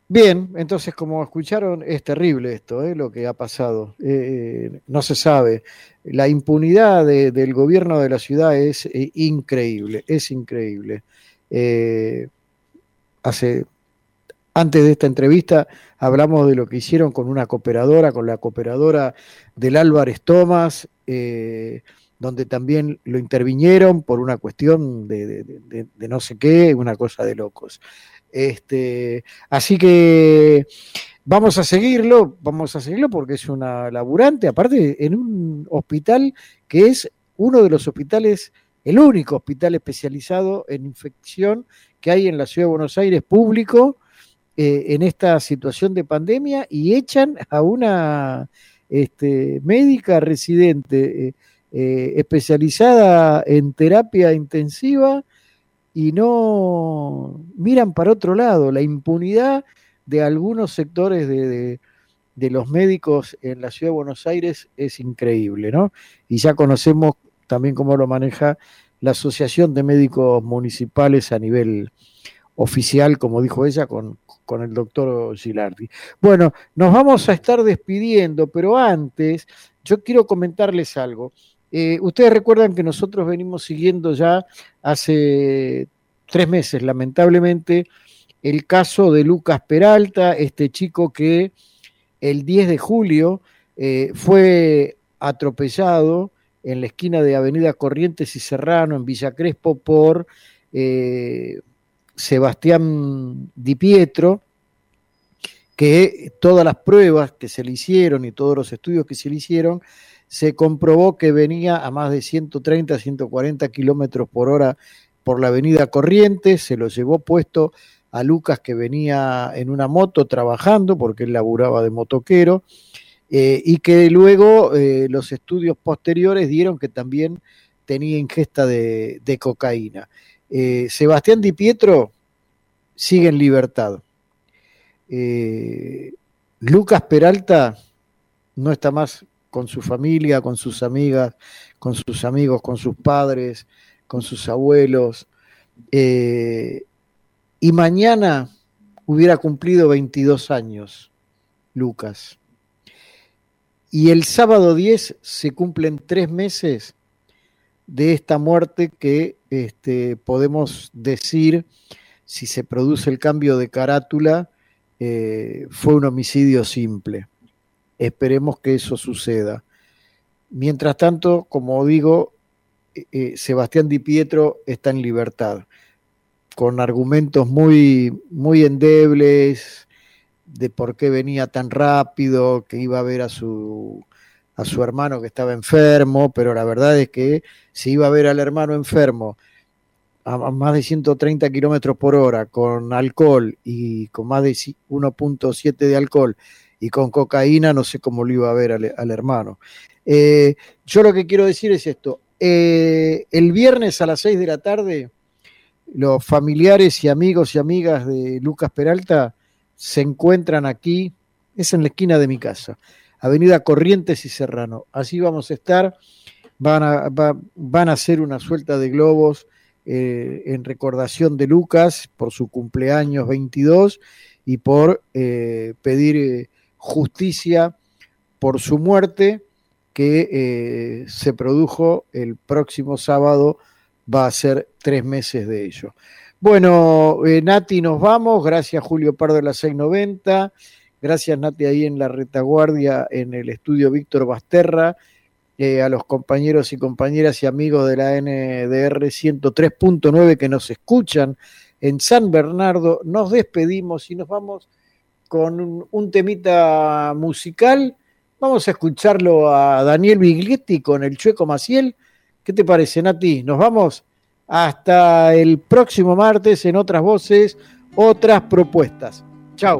Bien, entonces como escucharon, es terrible esto, lo que ha pasado. No se sabe. La impunidad del gobierno de la ciudad es increíble, es increíble. Antes de esta entrevista hablamos de lo que hicieron con una cooperadora, con la cooperadora del Álvarez Thomas, donde también lo intervinieron por una cuestión de no sé qué, una cosa de locos. Así que vamos a seguirlo porque es una laburante, aparte en un hospital que es uno de los hospitales, el único hospital especializado en infección que hay en la Ciudad de Buenos Aires, público, en esta situación de pandemia, y echan a una médica residente especializada en terapia intensiva, y no miran para otro lado. La impunidad de algunos sectores de los médicos en la Ciudad de Buenos Aires es increíble, ¿no? Y ya conocemos también cómo lo maneja la Asociación de Médicos Municipales a nivel oficial, como dijo ella, con el doctor Gilardi. Bueno, nos vamos a estar despidiendo, pero antes yo quiero comentarles algo. Ustedes recuerdan que nosotros venimos siguiendo ya hace 3 meses, lamentablemente, el caso de Lucas Peralta, este chico que el 10 de julio fue atropellado en la esquina de Avenida Corrientes y Serrano, en Villa Crespo, por Sebastián Di Pietro, que todas las pruebas que se le hicieron y todos los estudios que se le hicieron, se comprobó que venía a más de 130, 140 kilómetros por hora por la avenida Corrientes. Se lo llevó puesto a Lucas, que venía en una moto trabajando, porque él laburaba de motoquero, y que luego los estudios posteriores dieron que también tenía ingesta de cocaína. Sebastián Di Pietro sigue en libertad. Lucas Peralta no está más con su familia, con sus amigas, con sus amigos, con sus padres, con sus abuelos. Y mañana hubiera cumplido 22 años, Lucas. Y el sábado 10 se cumplen 3 meses de esta muerte que podemos decir, si se produce el cambio de carátula, fue un homicidio simple. Esperemos que eso suceda. Mientras tanto, como digo, Sebastián Di Pietro está en libertad, con argumentos muy, muy endebles de por qué venía tan rápido, que iba a ver a su hermano que estaba enfermo, pero la verdad es que si iba a ver al hermano enfermo a más de 130 kilómetros por hora, con alcohol y con más de 1.7 de alcohol, y con cocaína, no sé cómo lo iba a ver al hermano. Yo lo que quiero decir es esto. El viernes a las 6 de la tarde, los familiares y amigos y amigas de Lucas Peralta se encuentran aquí, es en la esquina de mi casa, Avenida Corrientes y Serrano. Así vamos a estar. Van a hacer una suelta de globos en recordación de Lucas por su cumpleaños 22 y por pedir justicia por su muerte, que se produjo el próximo sábado. Va a ser 3 meses de ello. Bueno, Nati, nos vamos. Gracias, Julio Pardo de la 690. Gracias, Nati, ahí en la retaguardia, en el estudio Víctor Basterra. A los compañeros y compañeras y amigos de la NDR 103.9 que nos escuchan en San Bernardo. Nos despedimos y nos vamos con un temita musical. Vamos a escucharlo a Daniel Biglietti con el Chueco Maciel. ¿Qué te parece, Nati? Nos vamos hasta el próximo martes en Otras Voces, Otras Propuestas. Chau.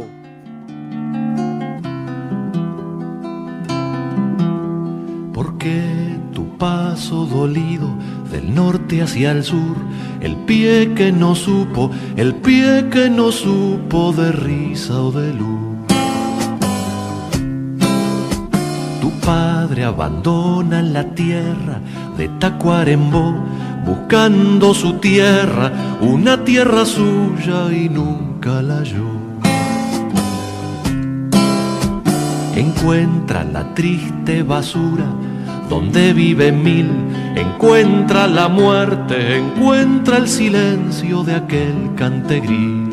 Porque tu paso dolido del norte hacia el sur, el pie que no supo de risa o de luz. Tu padre abandona la tierra de Tacuarembó, buscando su tierra, una tierra suya, y nunca la halló. encuentra la triste basura donde vive mil, encuentra la muerte, encuentra el silencio de aquel cantegril.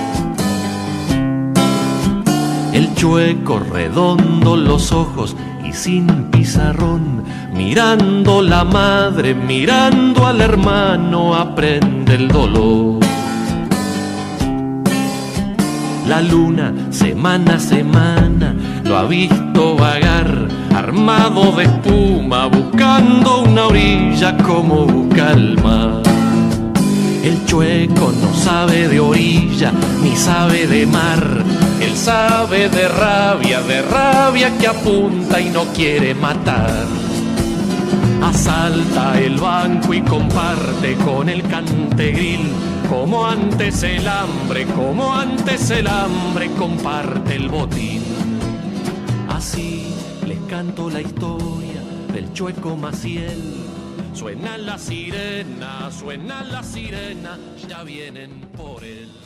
El chueco redondo los ojos y sin pizarrón, mirando la madre, mirando al hermano, aprende el dolor. La luna, semana a semana, lo ha visto vagar, armado de espuma, buscando una orilla como busca el mar. El chueco no sabe de orilla, ni sabe de mar. Él sabe de rabia que apunta y no quiere matar. Asalta el banco y comparte con el cantegril. Como antes el hambre comparte el botín. Así les canto la historia del chueco Maciel. Suena la sirena, ya vienen por él.